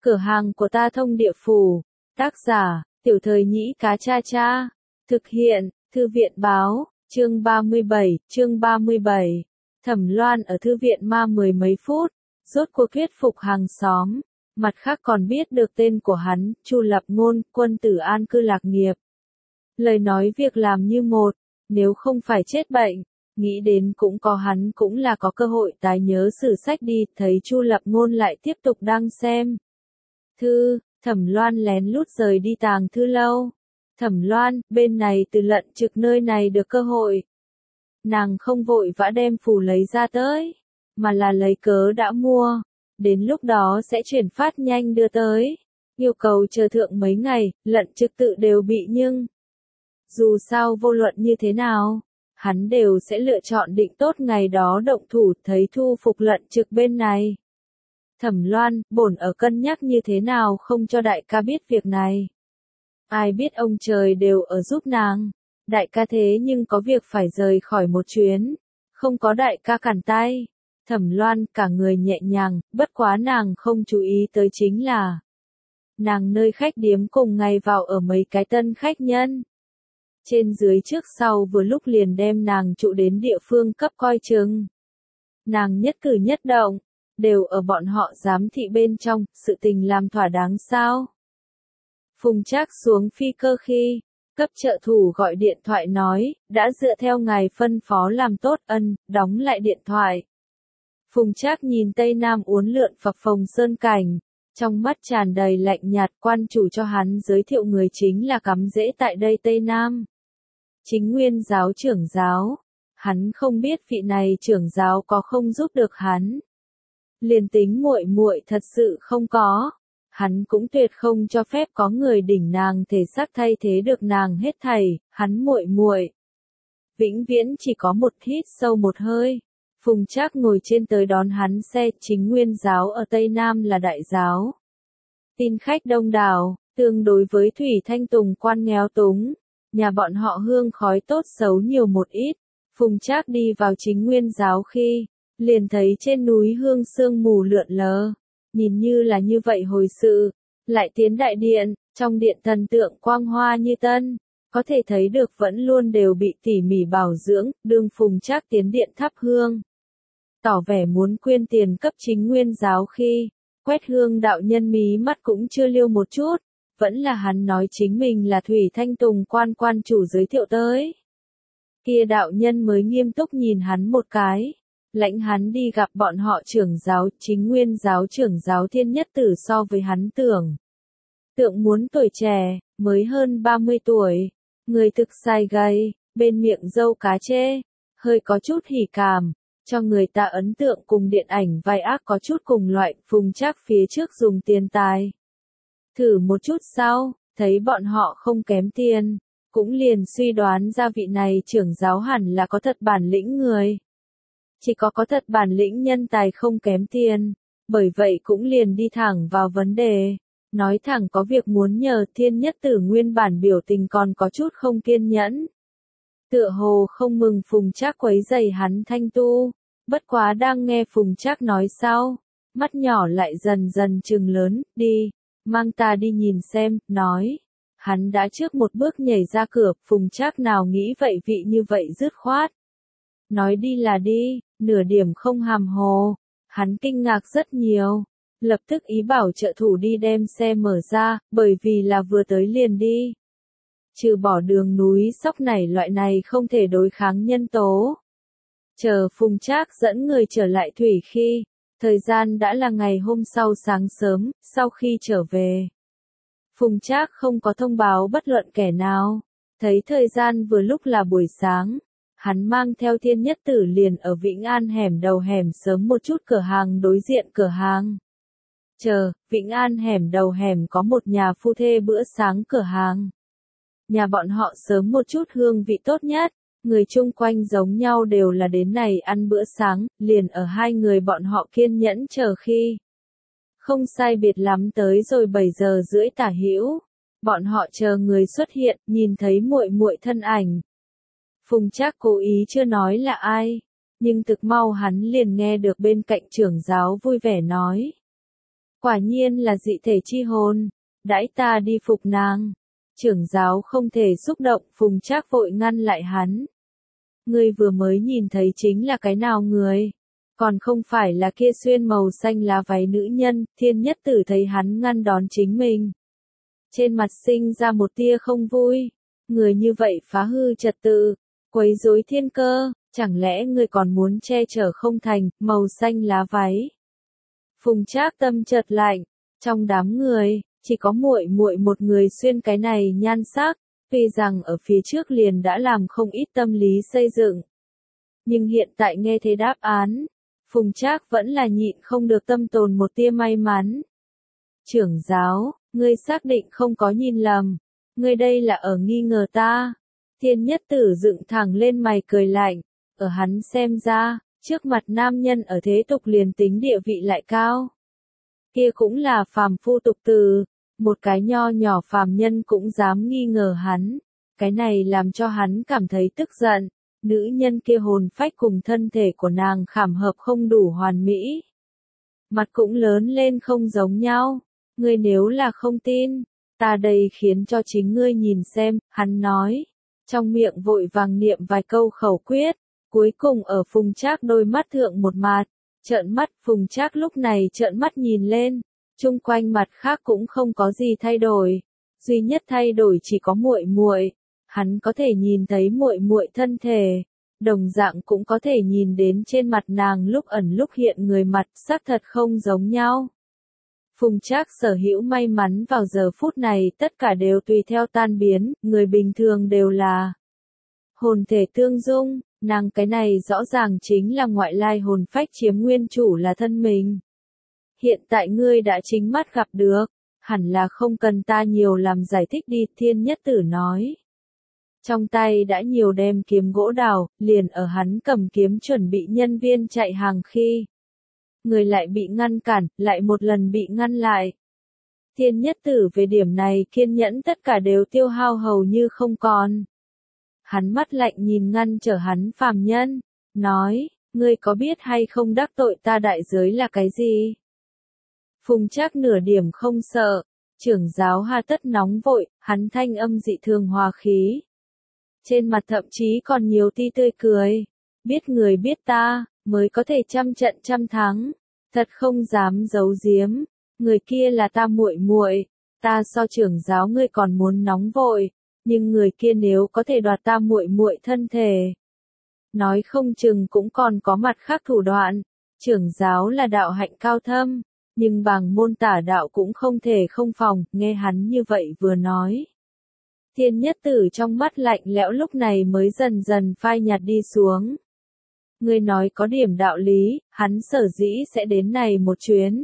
Cửa hàng của ta thông địa phủ. Tác giả, Tiểu Thời Nhĩ Cá Cha Cha. Thực hiện, Thư viện báo, chương 37. Thẩm Loan ở thư viện ma mười mấy phút, rốt cuộc thuyết phục hàng xóm. Mặt khác còn biết được tên của hắn, Chu Lập Ngôn, quân tử an cư lạc nghiệp. Lời nói việc làm như một, nếu không phải chết bệnh, nghĩ đến cũng có hắn cũng là có cơ hội tái nhớ sử sách đi, thấy Chu Lập Ngôn lại tiếp tục đang xem thư. Thẩm Loan lén lút rời đi tàng thư lâu. Thẩm Loan, bên này từ lận trực nơi này được cơ hội. Nàng không vội vã đem phù lấy ra tới, mà là lấy cớ đã mua. Đến lúc đó sẽ chuyển phát nhanh đưa tới. Yêu cầu chờ thượng mấy ngày, lận trực tự đều bị nhưng. Dù sao vô luận như thế nào, hắn đều sẽ lựa chọn định tốt ngày đó động thủ, thấy thu phục lận trực bên này. Thẩm Loan, bổn ở cân nhắc như thế nào không cho đại ca biết việc này. Ai biết ông trời đều ở giúp nàng. Đại ca thế nhưng có việc phải rời khỏi một chuyến. Không có đại ca cản tay. Thẩm Loan cả người nhẹ nhàng, bất quá nàng không chú ý tới chính là nàng nơi khách điếm cùng ngày vào ở mấy cái tân khách nhân. Trên dưới trước sau vừa lúc liền đem nàng trụ đến địa phương cấp coi chừng. Nàng nhất cử nhất động, đều ở bọn họ giám thị bên trong, sự tình làm thỏa đáng sao. Phùng Trác xuống phi cơ khi, cấp trợ thủ gọi điện thoại nói, đã dựa theo ngài phân phó làm tốt, đóng lại điện thoại. Phùng Trác nhìn Tây Nam uốn lượn phập phồng sơn cảnh, trong mắt tràn đầy lạnh nhạt, quan chủ cho hắn giới thiệu người chính là cắm rễ tại đây Tây Nam. Chính nguyên giáo trưởng giáo, hắn không biết vị này trưởng giáo có không giúp được hắn. Liền tính muội muội thật sự không có, hắn cũng tuyệt không cho phép có người đỉnh nàng thể xác thay thế được nàng hết thảy, hắn muội muội. Vĩnh viễn chỉ có một hít sâu một hơi. Phùng Trác ngồi trên tới đón hắn xe, chính nguyên giáo ở Tây Nam là đại giáo. Tin khách đông đảo, tương đối với Thủy Thanh Tùng quan nghèo túng, nhà bọn họ hương khói tốt xấu nhiều một ít. Phùng Trác đi vào chính nguyên giáo khi, liền thấy trên núi hương sương mù lượn lờ, nhìn như là như vậy hồi sự, lại tiến đại điện, trong điện thần tượng quang hoa như tân, có thể thấy được vẫn luôn đều bị tỉ mỉ bảo dưỡng, đương Phùng Trác tiến điện thắp hương. Tỏ vẻ muốn quyên tiền cấp chính nguyên giáo khi, quét hương đạo nhân mí mắt cũng chưa liêu một chút, vẫn là hắn nói chính mình là Thủy Thanh Tùng quan chủ giới thiệu tới. Kia đạo nhân mới nghiêm túc nhìn hắn một cái. Lãnh hắn đi gặp bọn họ trưởng giáo, chính nguyên giáo trưởng giáo Thiên Nhất Tử so với hắn tượng muốn tuổi trẻ, mới hơn 30 tuổi, người thực sai gầy, bên miệng râu cá chê, hơi có chút hỉ cảm, cho người ta ấn tượng cùng điện ảnh vai ác có chút cùng loại. Phùng Trác phía trước dùng tiền tài. Thử một chút sau, thấy bọn họ không kém tiền, cũng liền suy đoán ra vị này trưởng giáo hẳn là có thật bản lĩnh người. Chỉ có thật bản lĩnh nhân tài không kém tiền, bởi vậy cũng liền đi thẳng vào vấn đề, nói thẳng có việc muốn nhờ. Thiên Nhất Tử nguyên bản biểu tình còn có chút không kiên nhẫn. Tựa hồ không mừng Phùng Trác quấy rầy hắn thanh tu, bất quá đang nghe Phùng Trác nói sau, mắt nhỏ lại dần dần trừng lớn, đi, mang ta đi nhìn xem, nói. Hắn đã trước một bước nhảy ra cửa, Phùng Trác nào nghĩ vậy vị như vậy dứt khoát. Nói đi là đi, nửa điểm không hàm hồ, hắn kinh ngạc rất nhiều, lập tức ý bảo trợ thủ đi đem xe mở ra, bởi vì là vừa tới liền đi. Trừ bỏ đường núi sóc nảy loại này không thể đối kháng nhân tố. Chờ Phùng Trác dẫn người trở lại thủy khi, thời gian đã là ngày hôm sau sáng sớm, sau khi trở về. Phùng Trác không có thông báo bất luận kẻ nào, thấy thời gian vừa lúc là buổi sáng. Hắn mang theo Thiên Nhất Tử liền ở Vĩnh An hẻm đầu hẻm sớm một chút cửa hàng đối diện cửa hàng. Vĩnh An hẻm đầu hẻm có một nhà phu thê bữa sáng cửa hàng. Nhà bọn họ sớm một chút hương vị tốt nhất, người chung quanh giống nhau đều là đến này ăn bữa sáng, liền ở hai người bọn họ kiên nhẫn chờ khi. Không sai biệt lắm tới rồi 7 giờ rưỡi tả hữu, bọn họ chờ người xuất hiện, nhìn thấy muội muội thân ảnh. Phùng Trác cố ý chưa nói là ai, nhưng thực mau hắn liền nghe được bên cạnh trưởng giáo vui vẻ nói. Quả nhiên là dị thể chi hồn, đãi ta đi phục nàng. Trưởng giáo không thể xúc động, Phùng Trác vội ngăn lại hắn. Ngươi vừa mới nhìn thấy chính là cái nào người? Còn không phải là kia xuyên màu xanh lá váy nữ nhân. Thiên Nhất Tử thấy hắn ngăn đón chính mình, trên mặt sinh ra một tia không vui. Người như vậy phá hư trật tự, quấy rối thiên cơ, chẳng lẽ ngươi còn muốn che chở không thành? Màu xanh lá váy. Phùng Trác tâm chợt lạnh, trong đám người chỉ có muội muội một người xuyên cái này nhan sắc, tuy rằng ở phía trước liền đã làm không ít tâm lý xây dựng. Nhưng hiện tại nghe thế đáp án, Phùng Trác vẫn là nhịn không được tâm tồn một tia may mắn. Trưởng giáo, ngươi xác định không có nhìn lầm, ngươi đây là ở nghi ngờ ta. Thiên Nhất Tử dựng thẳng lên mày cười lạnh, ở hắn xem ra, trước mặt nam nhân ở thế tục liền tính địa vị lại cao. Kia cũng là phàm phu tục tử, một cái nho nhỏ phàm nhân cũng dám nghi ngờ hắn. Cái này làm cho hắn cảm thấy tức giận, nữ nhân kia hồn phách cùng thân thể của nàng khảm hợp không đủ hoàn mỹ. Mặt cũng lớn lên không giống nhau, ngươi nếu là không tin, ta đây khiến cho chính ngươi nhìn xem, hắn nói. Trong miệng vội vàng niệm vài câu khẩu quyết, cuối cùng ở Phùng Trác đôi mắt thượng một mạt, trợn mắt. Phùng Trác lúc này trợn mắt nhìn lên, chung quanh mặt khác cũng không có gì thay đổi, duy nhất thay đổi chỉ có muội muội. Hắn có thể nhìn thấy muội muội thân thể, đồng dạng cũng có thể nhìn đến trên mặt nàng lúc ẩn lúc hiện người mặt, xác thật không giống nhau. Phùng Trác sở hữu may mắn vào giờ phút này tất cả đều tùy theo tan biến, người bình thường đều là hồn thể tương dung, nàng cái này rõ ràng chính là ngoại lai hồn phách chiếm nguyên chủ là thân mình. Hiện tại ngươi đã chính mắt gặp được, hẳn là không cần ta nhiều làm giải thích đi, Thiên Nhất Tử nói. Trong tay đã nhiều đem kiếm gỗ đào, liền ở hắn cầm kiếm chuẩn bị nhân viên chạy hàng khi người lại bị ngăn cản, lại một lần bị ngăn lại. Thiên Nhất Tử về điểm này kiên nhẫn tất cả đều tiêu hao hầu như không còn. Hắn mắt lạnh nhìn ngăn trở hắn phàm nhân, nói, ngươi có biết hay không đắc tội ta đại giới là cái gì? Phùng Trác nửa điểm không sợ, trưởng giáo hà tất nóng vội, hắn thanh âm dị thường hòa khí. Trên mặt thậm chí còn nhiều ti tươi cười, biết người biết ta, mới có thể trăm trận trăm thắng, thật không dám giấu giếm, người kia là ta muội muội, ta so trưởng giáo ngươi còn muốn nóng vội, nhưng người kia nếu có thể đoạt ta muội muội thân thể, nói không chừng cũng còn có mặt khác thủ đoạn. Trưởng giáo là đạo hạnh cao thâm, nhưng bằng môn tả đạo cũng không thể không phòng. Nghe hắn như vậy vừa nói, Thiên Nhất Tử trong mắt lạnh lẽo lúc này mới dần dần phai nhạt đi xuống. Ngươi nói có điểm đạo lý, hắn sở dĩ sẽ đến này một chuyến,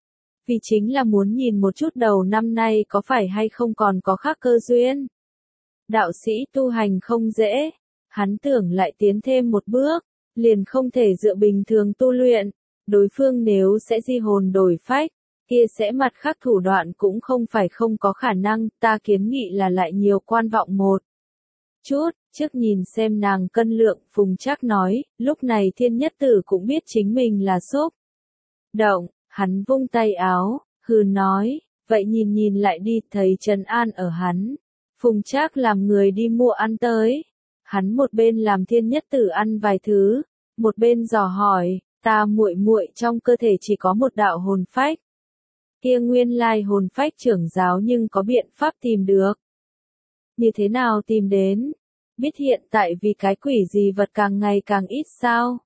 vì chính là muốn nhìn một chút đầu năm nay có phải hay không còn có khác cơ duyên. Đạo sĩ tu hành không dễ, hắn tưởng lại tiến thêm một bước, liền không thể dựa bình thường tu luyện. Đối phương nếu sẽ di hồn đổi phách, kia sẽ mặt khác thủ đoạn cũng không phải không có khả năng. Ta kiến nghị là lại nhiều quan vọng một chút, trước nhìn xem nàng cân lượng. Phùng Trác nói, lúc này Thiên Nhất Tử cũng biết chính mình là xúc động, hắn vung tay áo, hừ nói, vậy nhìn nhìn lại đi. Thấy trấn an ở hắn, Phùng Trác làm người đi mua ăn tới. Hắn một bên làm Thiên Nhất Tử ăn vài thứ, một bên dò hỏi, ta muội muội trong cơ thể chỉ có một đạo hồn phách. Kia nguyên lai hồn phách trưởng giáo nhưng có biện pháp tìm được. Như thế nào tìm đến? Biết hiện tại vì cái quỷ gì vật càng ngày càng ít sao?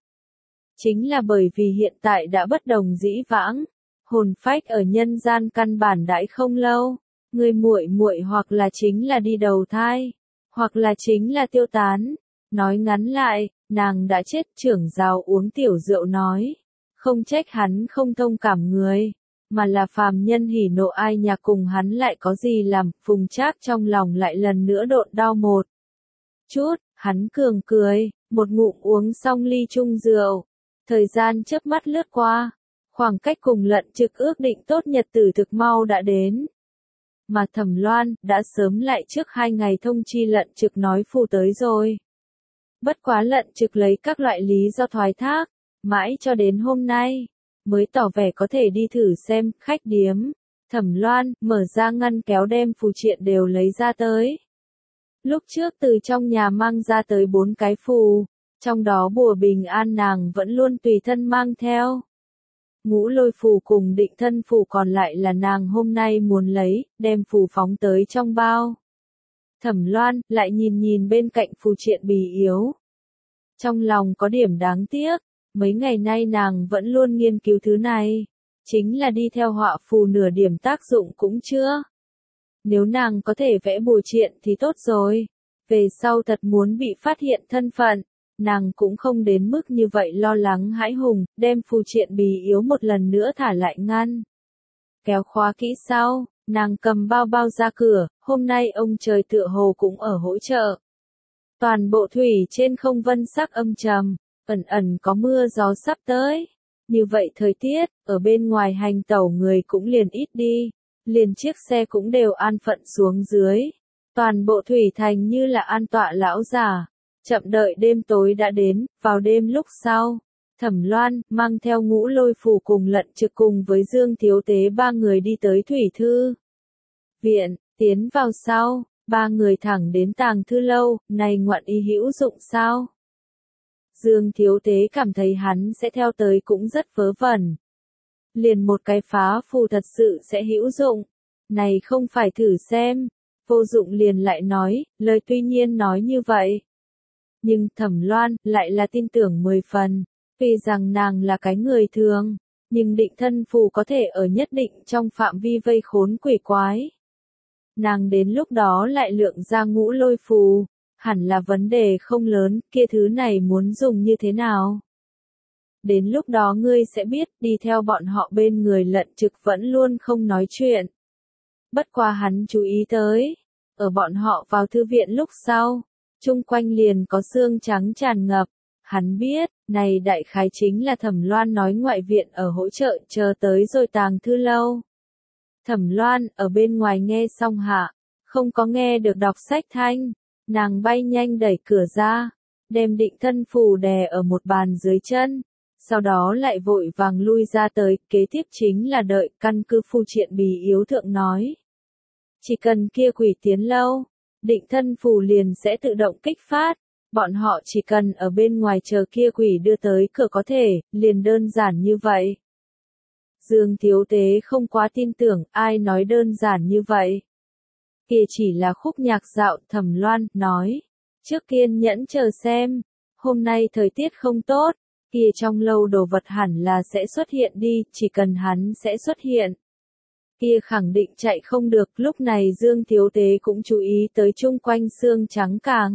Chính là bởi vì hiện tại đã bất đồng dĩ vãng, hồn phách ở nhân gian căn bản đãi không lâu, người muội muội hoặc là chính là đi đầu thai, hoặc là chính là tiêu tán. Nói ngắn lại, nàng đã chết. Trưởng giáo uống tiểu rượu nói, không trách hắn không thông cảm người, mà là phàm nhân hỉ nộ ai nhà cùng hắn lại có gì làm. Phùng Trác trong lòng lại lần nữa độn đau một chút, hắn cường cười, một ngụm uống xong ly chung rượu. Thời gian chớp mắt lướt qua, khoảng cách cùng Lận Trực ước định tốt nhật tử thực mau đã đến. Mà Thẩm Loan đã sớm lại trước 2 ngày thông chi Lận Trực nói phù tới rồi. Bất quá Lận Trực lấy các loại lý do thoái thác, mãi cho đến hôm nay mới tỏ vẻ có thể đi thử xem, khách điếm. Thẩm Loan, mở ra ngăn kéo đem phù triện đều lấy ra tới. Lúc trước từ trong nhà mang ra tới 4 cái phù, trong đó bùa bình an nàng vẫn luôn tùy thân mang theo. Ngũ lôi phù cùng định thân phù còn lại là nàng hôm nay muốn lấy, đem phù phóng tới trong bao. Thẩm Loan lại nhìn nhìn bên cạnh phù triện bì yếu. Trong lòng có điểm đáng tiếc, mấy ngày nay nàng vẫn luôn nghiên cứu thứ này, chính là đi theo họa phù nửa điểm tác dụng cũng chưa. Nếu nàng có thể vẽ bùa triện thì tốt rồi, về sau thật muốn bị phát hiện thân phận, nàng cũng không đến mức như vậy lo lắng hãi hùng, đem phù triện bì yếu một lần nữa thả lại ngăn. Kéo khóa kỹ sau, nàng cầm bao bao ra cửa, hôm nay ông trời tựa hồ cũng ở hỗ trợ. Toàn bộ thủy trên không vân sắc âm trầm, ẩn ẩn có mưa gió sắp tới. Như vậy thời tiết, ở bên ngoài hành tẩu người cũng liền ít đi, liền chiếc xe cũng đều an phận xuống dưới. Toàn bộ thủy thành như là an tọa lão già, chậm đợi đêm tối đã đến, vào đêm lúc sau. Thẩm Loan, mang theo Ngũ Lôi Phù cùng Lận Trực cùng với Dương Thiếu Tế 3 người đi tới thủy thư viện, tiến vào sau, 3 người thẳng đến Tàng Thư Lâu, này ngoạn ý hữu dụng sao? Dương Thiếu Tế cảm thấy hắn sẽ theo tới cũng rất vớ vẩn. Liền một cái phá phù thật sự sẽ hữu dụng, này không phải thử xem, vô dụng liền lại nói, lời tuy nhiên nói như vậy. Nhưng Thẩm Loan lại là tin tưởng 10 phần. Vì rằng nàng là cái người thường, nhưng định thân phù có thể ở nhất định trong phạm vi vây khốn quỷ quái. Nàng đến lúc đó lại lượng ra Ngũ Lôi Phù, hẳn là vấn đề không lớn, kia thứ này muốn dùng như thế nào. Đến lúc đó ngươi sẽ biết, đi theo bọn họ bên người Lận Trực vẫn luôn không nói chuyện. Bất quá hắn chú ý tới, ở bọn họ vào thư viện lúc sau, chung quanh liền có xương trắng tràn ngập. Hắn biết, này đại khái chính là Thẩm Loan nói ngoại viện ở hỗ trợ chờ tới rồi Tàng Thư Lâu. Thẩm Loan ở bên ngoài nghe xong hạ, không có nghe được đọc sách thanh, nàng bay nhanh đẩy cửa ra, đem định thân phù đè ở một bàn dưới chân, sau đó lại vội vàng lui ra tới, kế tiếp chính là đợi căn cứ phù triện bì yếu thượng nói. Chỉ cần kia quỷ tiến lâu, định thân phù liền sẽ tự động kích phát. Bọn họ chỉ cần ở bên ngoài chờ kia quỷ đưa tới cửa có thể, liền đơn giản như vậy. Dương Thiếu Tế không quá tin tưởng, ai nói đơn giản như vậy. Kia chỉ là khúc nhạc dạo, Thẩm Loan nói. Trước kiên nhẫn chờ xem, hôm nay thời tiết không tốt, kia trong lâu đồ vật hẳn là sẽ xuất hiện đi, chỉ cần hắn sẽ xuất hiện. Kia khẳng định chạy không được, lúc này Dương Thiếu Tế cũng chú ý tới chung quanh sương trắng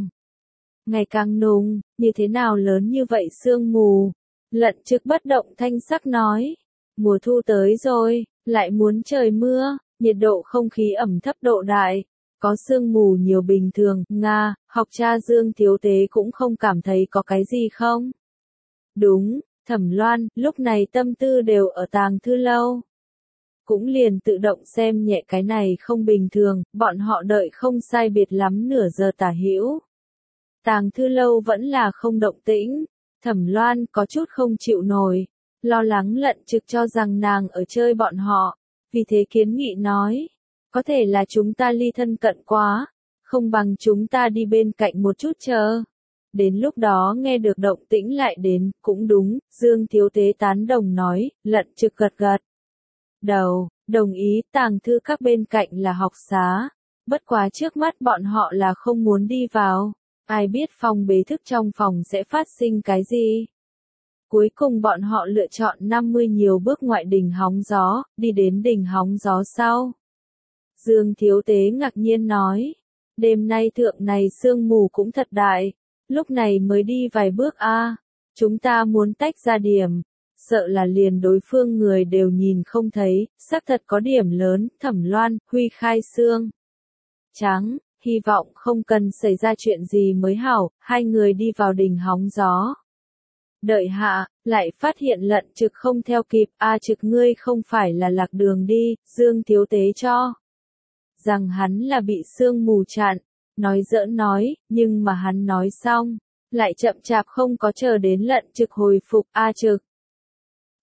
ngày càng nùng, như thế nào lớn như vậy sương mù. Lận Trực bất động thanh sắc nói, mùa thu tới rồi, lại muốn trời mưa, nhiệt độ không khí ẩm thấp độ đại, có sương mù nhiều bình thường, Nga, học cha Dương Thiếu Tế cũng không cảm thấy có cái gì không? Đúng, Thẩm Loan, lúc này tâm tư đều ở Tàng Thư Lâu. Cũng liền tự động xem nhẹ cái này không bình thường, bọn họ đợi không sai biệt lắm nửa giờ tả hữu. Tàng Thư Lâu vẫn là không động tĩnh, Thẩm Loan có chút không chịu nổi, lo lắng Lận Trực cho rằng nàng ở chơi bọn họ, vì thế kiến nghị nói, có thể là chúng ta ly thân cận quá, không bằng chúng ta đi bên cạnh một chút chờ. Đến lúc đó nghe được động tĩnh lại đến, cũng đúng, Dương Thiếu Tế tán đồng nói, Lận Trực gật gật đầu, đồng ý. Tàng thư các bên cạnh là học xá, bất quá trước mắt bọn họ là không muốn đi vào. Ai biết phòng bế thức trong phòng sẽ phát sinh cái gì? Cuối cùng bọn họ lựa chọn 50 nhiều bước ngoại đỉnh hóng gió, đi đến đỉnh hóng gió sau. Dương Thiếu Tế ngạc nhiên nói, đêm nay thượng này sương mù cũng thật đại, lúc này mới đi vài bước a, chúng ta muốn tách ra điểm, sợ là liền đối phương người đều nhìn không thấy, xác thật có điểm lớn. Thẩm Loan, huy khai xương trắng. Hy vọng không cần xảy ra chuyện gì mới hảo, hai người đi vào đỉnh hóng gió. Đợi hạ, lại phát hiện Lận Trực không theo kịp, Trực ngươi không phải là lạc đường đi, Dương Thiếu Tế cho rằng hắn là bị sương mù chặn, nói giỡn nói, nhưng mà hắn nói xong, lại chậm chạp không có chờ đến Lận Trực hồi phục, Trực.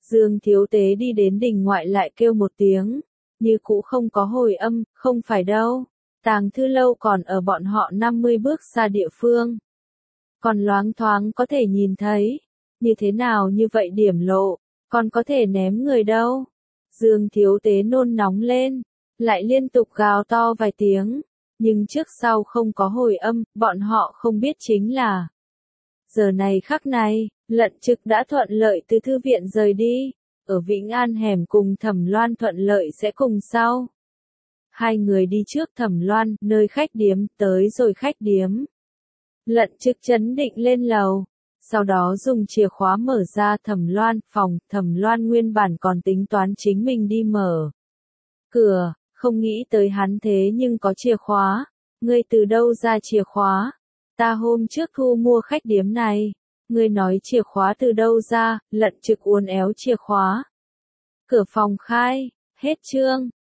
Dương Thiếu Tế đi đến đình ngoại lại kêu một tiếng, như cũ không có hồi âm, không phải đâu. Tàng thư lâu còn ở bọn họ 50 bước xa địa phương. Còn loáng thoáng có thể nhìn thấy. Như thế nào như vậy điểm lộ, còn có thể ném người đâu. Dương Thiếu Tế nôn nóng lên, lại liên tục gào to vài tiếng. Nhưng trước sau không có hồi âm, bọn họ không biết chính là. Giờ này khắc này, Lận Trực đã thuận lợi từ thư viện rời đi. Ở Vĩnh An hẻm cùng Thẩm Loan thuận lợi sẽ cùng sau. Hai người đi trước Thẩm Loan, nơi khách điếm, tới rồi khách điếm. Lận Trực chấn định lên lầu. Sau đó dùng chìa khóa mở ra Thẩm Loan phòng, Thẩm Loan nguyên bản còn tính toán chính mình đi mở cửa, không nghĩ tới hắn thế nhưng có chìa khóa. Ngươi từ đâu ra chìa khóa? Ta hôm trước thu mua khách điếm này. Ngươi nói chìa khóa từ đâu ra? Lận Trực uốn éo chìa khóa. Cửa phòng khai, hết chương.